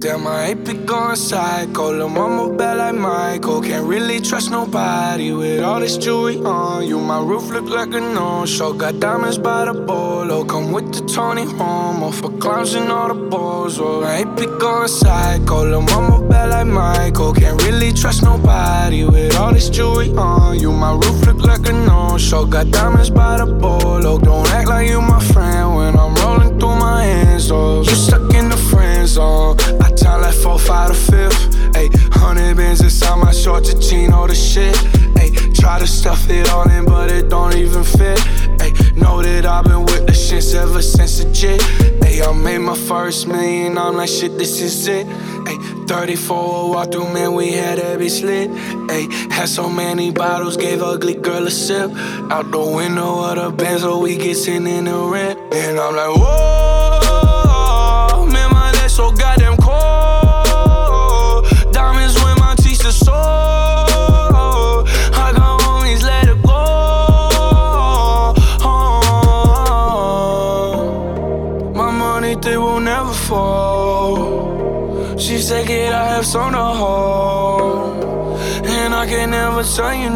Damn, I ain't be going psycho. Lil' mama bad like Michael. Can't really trust nobody with all this jewelry on you. My roof look like a no-show. Got diamonds by the bolo. Come with the Tony Romo for clowns and all the balls. Oh, I ain't be going psycho. Lil' mama bad like Michael. Can't really trust nobody with all this jewelry on you. My roof look like a no-show. Got diamonds by the bolo. Don't act like you my friend when I'm rolling through my hands. Oh, you stuck in the friend zone. I time like 4, 5 to 5th. Ayy, 100 bins inside my shorts, a chino, the shit. Ayy, try to stuff it all in, but it don't even fit. Ayy, know that I've been with the shits ever since the jit. Ayy, I made my first million, I'm like, shit, this is it. Ayy, 34 walk through, man, we had every slit. Ayy, had so many bottles, gave ugly girl a sip. Out the window of the Benz, so we get sitting in the rent. And I'm like, whoa, man, my legs so goddamn cold. Diamonds when my teeth are sore. I got homies, let it go. My money, they will never fall. She said, kid, I have some to hold, and I can never tell you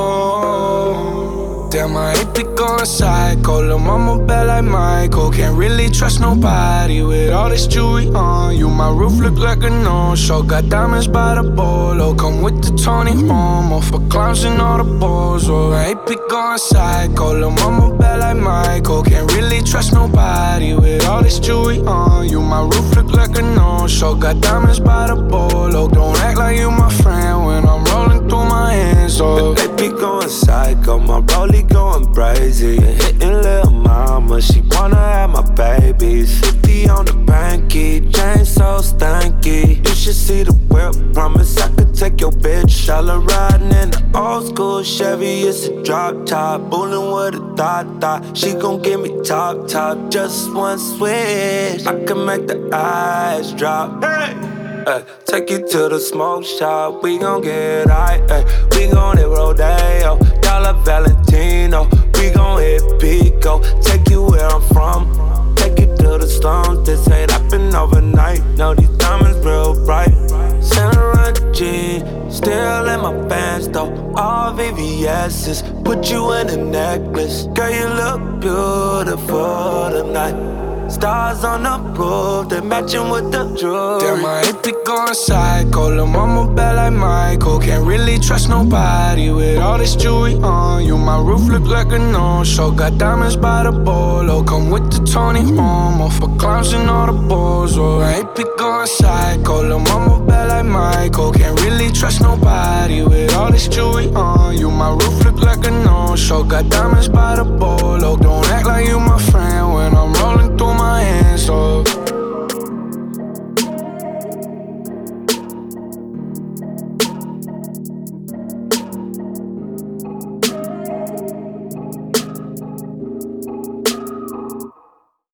no. Damn, I ain't be going psycho. Lil' mama bad like Michael. Can't really trust nobody with all this jewelry on you. My roof look like a no-show. Got diamonds by the bolo. Come with the Tony Romo for clowns and all the balls. Oh, I ain't be going psycho. Lil' mama bad like Michael. Can't really trust nobody with all this jewelry on you. My roof look like a no-show. Got diamonds by the bolo. Don't act like you my friend when I'm rolling through my hands. Oh, they be going psycho. My rollie going crazy. Hitting lil' mama, she wanna have my babies. 50 on the banky, chain so stanky. You should see the whip, promise I could take your bitch. All her riding in the old school Chevy, it's a drop top. Bullin' with a thought, she gon' give me top, just one switch. I can make the eyes drop. Hey! Take you to the smoke shop, we gon' get high. We gon' hit Rodeo, Dollar Valentino. We gon' hit Pico, take you where I'm from. Take you to the slums, this ain't happen overnight. No, these diamonds real bright. Saint Jean, still in my pants though. All VVS's, put you in a necklace. Girl, you look beautiful tonight. Stars on the roof, they matching with the jewelry. Damn, I ain't be going psycho. Lil' mama bad like Michael. Can't really trust nobody with all this jewelry on you. My roof look like a no-show. Got diamonds by the bolo. Come with the Tony Romo for clowns and all the balls. Oh, I ain't be going psycho. Lil' mama bad like Michael. Can't really trust nobody with all this jewelry on you. My roof look like a no-show. Got diamonds by the bolo. Don't act like you my friend when I'm rolling through my hands. Oh.